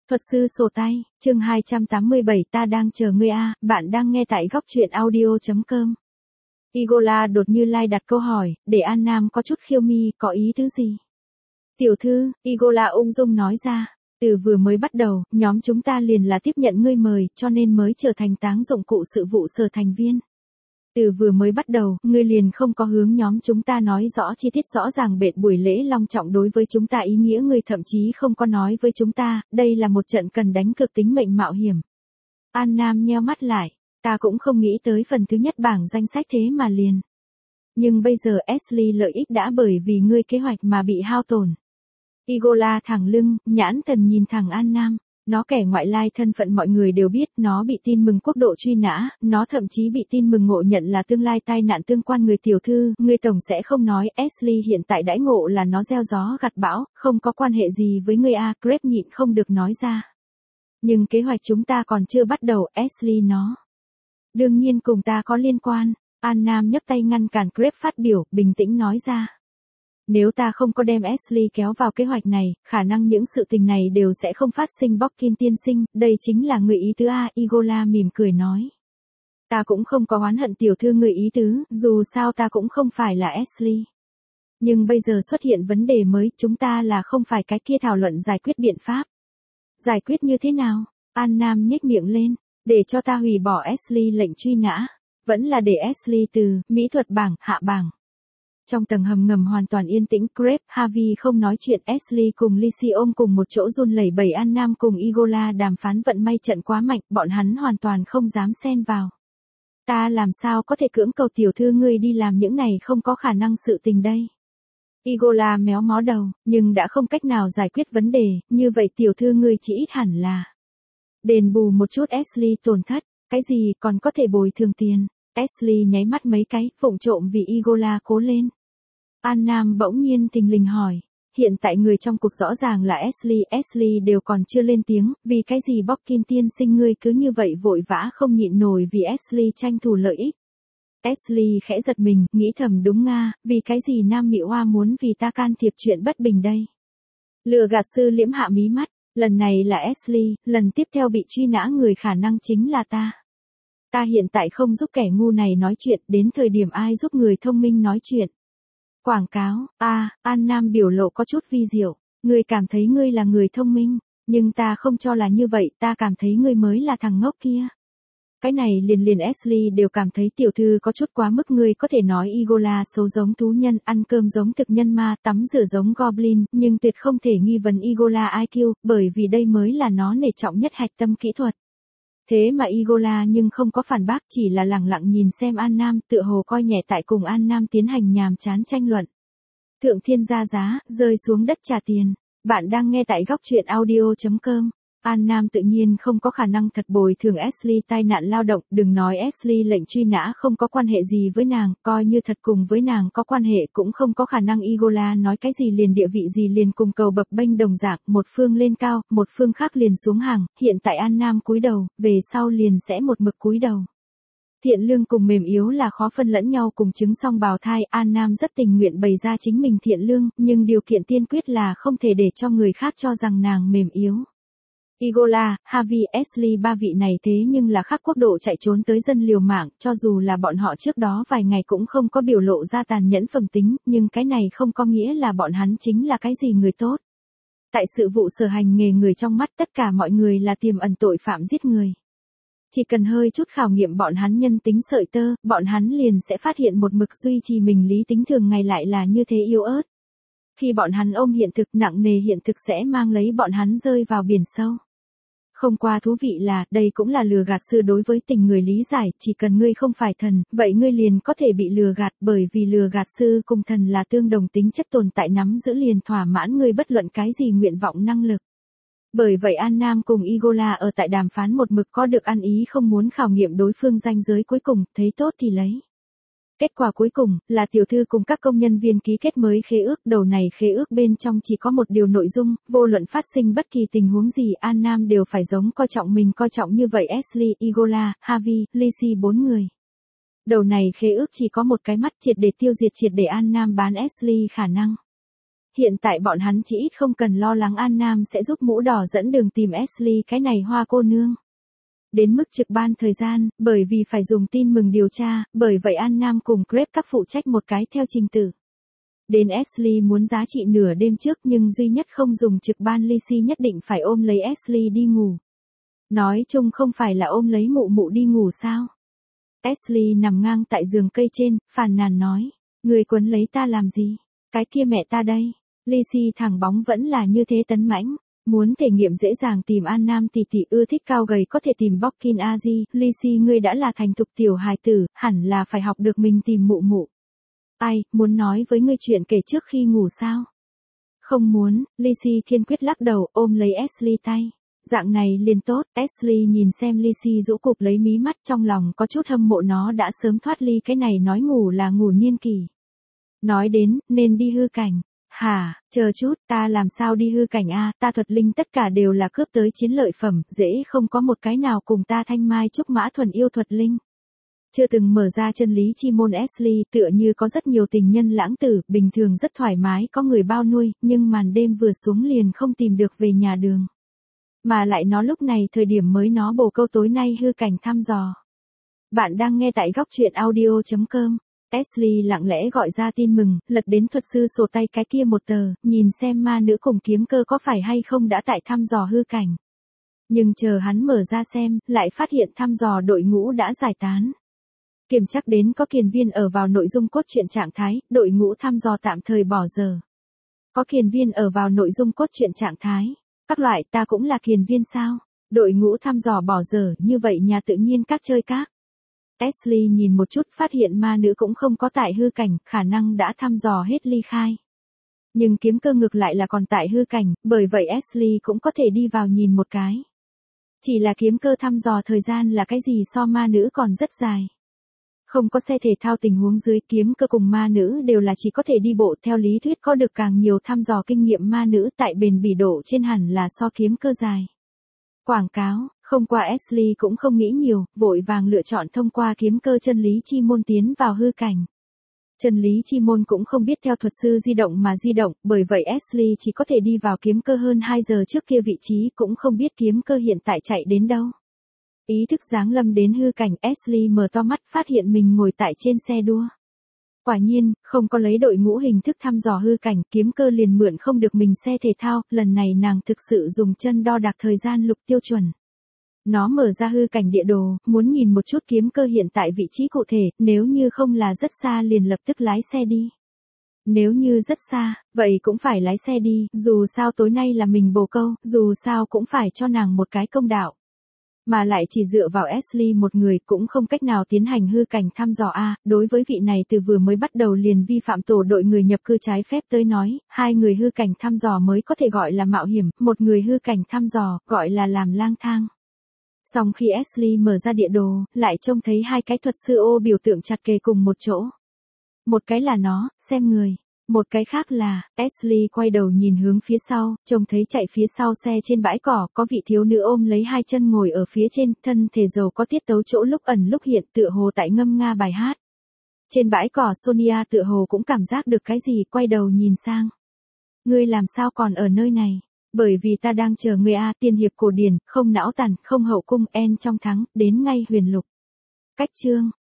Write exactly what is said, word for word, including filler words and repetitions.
Thuật sư sổ tay, chương hai trăm tám mươi bảy ta đang chờ ngươi a, bạn đang nghe tại góc truyện audio chấm com. Igola đột như lai đặt câu hỏi, để An Nam có chút khiêu mi, có ý tứ gì? Tiểu thư, Igola ung dung nói ra, từ vừa mới bắt đầu, nhóm chúng ta liền là tiếp nhận ngươi mời, cho nên mới trở thành táng dụng cụ sự vụ sở thành viên. Từ vừa mới bắt đầu, ngươi liền không có hướng nhóm chúng ta nói rõ chi tiết rõ ràng bệt buổi lễ long trọng đối với chúng ta ý nghĩa, ngươi thậm chí không có nói với chúng ta, đây là một trận cần đánh cược tính mệnh mạo hiểm. An Nam nheo mắt lại, ta cũng không nghĩ tới phần thứ nhất bảng danh sách thế mà liền. Nhưng bây giờ Ashley lợi ích đã bởi vì ngươi kế hoạch mà bị hao tổn. Igola thẳng lưng, nhãn thần nhìn thẳng An Nam. Nó kẻ ngoại lai thân phận mọi người đều biết, nó bị tin mừng quốc độ truy nã, nó thậm chí bị tin mừng ngộ nhận là tương lai tai nạn tương quan người tiểu thư, người tổng sẽ không nói Ashley hiện tại đãi ngộ là nó gieo gió gặt bão, không có quan hệ gì với người a, Grape nhịn không được nói ra. Nhưng kế hoạch chúng ta còn chưa bắt đầu, Ashley nó. Đương nhiên cùng ta có liên quan, An Nam nhấc tay ngăn cản Grape phát biểu, bình tĩnh nói ra. Nếu ta không có đem Ashley kéo vào kế hoạch này, khả năng những sự tình này đều sẽ không phát sinh. Bockin tiên sinh, đây chính là người ý tứ a, Igola mỉm cười nói. Ta cũng không có oán hận tiểu thư người ý tứ, dù sao ta cũng không phải là Ashley. Nhưng bây giờ xuất hiện vấn đề mới, chúng ta là không phải cái kia thảo luận giải quyết biện pháp. Giải quyết như thế nào? An Nam nhếch miệng lên, để cho ta hủy bỏ Ashley lệnh truy nã, vẫn là để Ashley từ mỹ thuật bảng hạ bảng. Trong tầng hầm ngầm hoàn toàn yên tĩnh, Grape, Harvey không nói chuyện, Ashley cùng Lizzie ôm cùng một chỗ run lẩy bẩy. An Nam cùng Igola đàm phán vận may trận quá mạnh, bọn hắn hoàn toàn không dám xen vào. Ta làm sao có thể cưỡng cầu tiểu thư ngươi đi làm những này không có khả năng sự tình đây. Igola méo mó đầu, nhưng đã không cách nào giải quyết vấn đề, như vậy tiểu thư ngươi chỉ ít hẳn là đền bù một chút Ashley tổn thất, cái gì còn có thể bồi thường tiền. Ashley nháy mắt mấy cái, vụng trộm vì Igola cố lên. An Nam bỗng nhiên thình lình hỏi, hiện tại người trong cuộc rõ ràng là Ashley, Ashley đều còn chưa lên tiếng, vì cái gì Bockin tiên sinh ngươi cứ như vậy vội vã không nhịn nổi vì Ashley tranh thủ lợi ích. Ashley khẽ giật mình, nghĩ thầm đúng nga, vì cái gì Nam Mị Hoa muốn vì ta can thiệp chuyện bất bình đây. Lừa gạt sư liễm hạ mí mắt, lần này là Ashley, lần tiếp theo bị truy nã người khả năng chính là ta. Ta hiện tại không giúp kẻ ngu này nói chuyện, đến thời điểm ai giúp người thông minh nói chuyện. Quảng cáo, a, à, An Nam biểu lộ có chút vi diệu, ngươi cảm thấy ngươi là người thông minh, nhưng ta không cho là như vậy, ta cảm thấy ngươi mới là thằng ngốc kia. Cái này liền liền Ashley đều cảm thấy tiểu thư có chút quá mức, ngươi có thể nói Igola xấu giống thú nhân, ăn cơm giống thực nhân ma, tắm rửa giống goblin, nhưng tuyệt không thể nghi vấn Igola i kiu, bởi vì đây mới là nó nể trọng nhất hạch tâm kỹ thuật. Thế mà Igola nhưng không có phản bác, chỉ là lẳng lặng nhìn xem An Nam, tựa hồ coi nhẹ tại cùng An Nam tiến hành nhàm chán tranh luận. Thượng thiên ra giá, rơi xuống đất trả tiền. Bạn đang nghe tại góc truyện audio chấm com. An Nam tự nhiên không có khả năng thật bồi thường Ashley tai nạn lao động, đừng nói Ashley lệnh truy nã không có quan hệ gì với nàng, coi như thật cùng với nàng có quan hệ cũng không có khả năng Igola nói cái gì liền địa vị gì liền cùng cầu bập bênh đồng dạng, một phương lên cao, một phương khác liền xuống hàng, hiện tại An Nam cúi đầu, về sau liền sẽ một mực cúi đầu. Thiện lương cùng mềm yếu là khó phân lẫn nhau, cùng chứng song bào thai, An Nam rất tình nguyện bày ra chính mình thiện lương, nhưng điều kiện tiên quyết là không thể để cho người khác cho rằng nàng mềm yếu. Igola, Harvey, Ashley ba vị này thế nhưng là khác quốc độ chạy trốn tới dân liều mạng, cho dù là bọn họ trước đó vài ngày cũng không có biểu lộ ra tàn nhẫn phẩm tính, nhưng cái này không có nghĩa là bọn hắn chính là cái gì người tốt. Tại sự vụ sở hành nghề người trong mắt tất cả mọi người là tiềm ẩn tội phạm giết người. Chỉ cần hơi chút khảo nghiệm bọn hắn nhân tính sợi tơ, bọn hắn liền sẽ phát hiện một mực duy trì mình lý tính thường ngày lại là như thế yếu ớt. Khi bọn hắn ôm hiện thực, nặng nề hiện thực sẽ mang lấy bọn hắn rơi vào biển sâu. Không qua thú vị là, đây cũng là lừa gạt sư đối với tình người lý giải, chỉ cần ngươi không phải thần, vậy ngươi liền có thể bị lừa gạt, bởi vì lừa gạt sư cùng thần là tương đồng tính chất tồn tại, nắm giữ liền thỏa mãn ngươi bất luận cái gì nguyện vọng năng lực. Bởi vậy An Nam cùng Igola ở tại đàm phán một mực có được ăn ý, không muốn khảo nghiệm đối phương ranh giới cuối cùng, thấy tốt thì lấy. Kết quả cuối cùng, là tiểu thư cùng các công nhân viên ký kết mới khế ước, đầu này khế ước bên trong chỉ có một điều nội dung, vô luận phát sinh bất kỳ tình huống gì An Nam đều phải giống coi trọng mình coi trọng như vậy Ashley, Igola, Harvey, Lizzie bốn người. Đầu này khế ước chỉ có một cái mắt, triệt để tiêu diệt triệt để An Nam bán Ashley khả năng. hiện tại bọn hắn chỉ ít không cần lo lắng An Nam sẽ giúp mũ đỏ dẫn đường tìm Ashley cái này hoa cô nương. Đến mức trực ban thời gian, bởi vì phải dùng tin mừng điều tra, bởi vậy An Nam cùng Greg các phụ trách một cái theo trình tự. Đến Ashley muốn giá trị nửa đêm trước nhưng duy nhất không dùng trực ban Lizzie nhất định phải ôm lấy Ashley đi ngủ. Nói chung không phải là ôm lấy mụ mụ đi ngủ sao? Ashley nằm ngang tại giường cây trên, phàn nàn nói. Người quấn lấy ta làm gì? Cái kia mẹ ta đây. Lizzie thẳng bóng vẫn là như thế tấn mãnh. Muốn thể nghiệm dễ dàng tìm An Nam tỷ tỷ ưa thích cao gầy có thể tìm Bockin Aji. Lizzie ngươi đã là thành thục tiểu hài tử, hẳn là phải học được mình tìm mụ mụ. Ai, muốn nói với ngươi chuyện kể trước khi ngủ sao? Không muốn, Lizzie kiên quyết lắc đầu ôm lấy Ashley tay. Dạng này liền tốt, Ashley nhìn xem Lizzie rũ cụp lấy mí mắt trong lòng có chút hâm mộ nó đã sớm thoát ly cái này nói ngủ là ngủ niên kỳ. Nói đến, nên đi hư cảnh. Hả, chờ chút, ta làm sao đi hư cảnh a? Ta thuật linh tất cả đều là cướp tới chiến lợi phẩm, dễ không có một cái nào cùng ta thanh mai trúc mã thuần yêu thuật linh. Chưa từng mở ra chân lý chi môn Ashley tựa như có rất nhiều tình nhân lãng tử, bình thường rất thoải mái có người bao nuôi, nhưng màn đêm vừa xuống liền không tìm được về nhà đường. Mà lại nó lúc này thời điểm mới nó bổ câu tối nay hư cảnh thăm dò. Bạn đang nghe tại góc truyện audio chấm com. Ashley lặng lẽ gọi ra tin mừng, lật đến thuật sư sổ tay cái kia một tờ, nhìn xem ma nữ cùng kiếm cơ có phải hay không đã tại thăm dò hư cảnh. Nhưng chờ hắn mở ra xem, lại phát hiện thăm dò đội ngũ đã giải tán. Kiểm chắc đến có kiền viên ở vào nội dung cốt truyện trạng thái, đội ngũ thăm dò tạm thời bỏ giờ. Có kiền viên ở vào nội dung cốt truyện trạng thái. Các loại ta cũng là kiền viên sao? Đội ngũ thăm dò bỏ giờ, như vậy nhà tự nhiên các chơi các. Ashley nhìn một chút phát hiện ma nữ cũng không có tại hư cảnh, khả năng đã thăm dò hết ly khai. Nhưng kiếm cơ ngược lại là còn tại hư cảnh, bởi vậy Ashley cũng có thể đi vào nhìn một cái. Chỉ là kiếm cơ thăm dò thời gian là cái gì so ma nữ còn rất dài. Không có xe thể thao tình huống dưới kiếm cơ cùng ma nữ đều là chỉ có thể đi bộ theo lý thuyết có được càng nhiều thăm dò kinh nghiệm ma nữ tại bền bỉ độ trên hẳn là so kiếm cơ dài. Quảng cáo, không qua Ashley cũng không nghĩ nhiều, vội vàng lựa chọn thông qua kiếm cơ chân lý chi môn tiến vào hư cảnh. Chân lý chi môn cũng không biết theo thuật sư di động mà di động, bởi vậy Ashley chỉ có thể đi vào kiếm cơ hơn hai giờ trước kia vị trí cũng không biết kiếm cơ hiện tại chạy đến đâu. Ý thức giáng lâm đến hư cảnh Ashley mở to mắt phát hiện mình ngồi tại trên xe đua. Quả nhiên, không có lấy đội ngũ hình thức thăm dò hư cảnh, kiếm cơ liền mượn không được mình xe thể thao, lần này nàng thực sự dùng chân đo đạc thời gian lục tiêu chuẩn. Nó mở ra hư cảnh địa đồ, muốn nhìn một chút kiếm cơ hiện tại vị trí cụ thể, nếu như không là rất xa liền lập tức lái xe đi. Nếu như rất xa, vậy cũng phải lái xe đi, dù sao tối nay là mình bồ câu, dù sao cũng phải cho nàng một cái công đạo. Mà lại chỉ dựa vào Ashley một người cũng không cách nào tiến hành hư cảnh thăm dò a. Đối với vị này từ vừa mới bắt đầu liền vi phạm tổ đội người nhập cư trái phép tới nói, hai người hư cảnh thăm dò mới có thể gọi là mạo hiểm, một người hư cảnh thăm dò gọi là làm lang thang. Xong khi Ashley mở ra địa đồ, lại trông thấy hai cái thuật sư ô biểu tượng chặt kề cùng một chỗ. Một cái là nó, xem người. Một cái khác là, Ashley quay đầu nhìn hướng phía sau, trông thấy chạy phía sau xe trên bãi cỏ, có vị thiếu nữ ôm lấy hai chân ngồi ở phía trên, thân thể giàu có tiết tấu chỗ lúc ẩn lúc hiện tựa hồ tại ngâm nga bài hát. Trên bãi cỏ Sonia tựa hồ cũng cảm giác được cái gì, quay đầu nhìn sang. Ngươi làm sao còn ở nơi này? Bởi vì ta đang chờ ngươi a, tiên hiệp cổ điển, không não tàn, không hậu cung, en trong thắng, đến ngay huyền lục. Cách chương.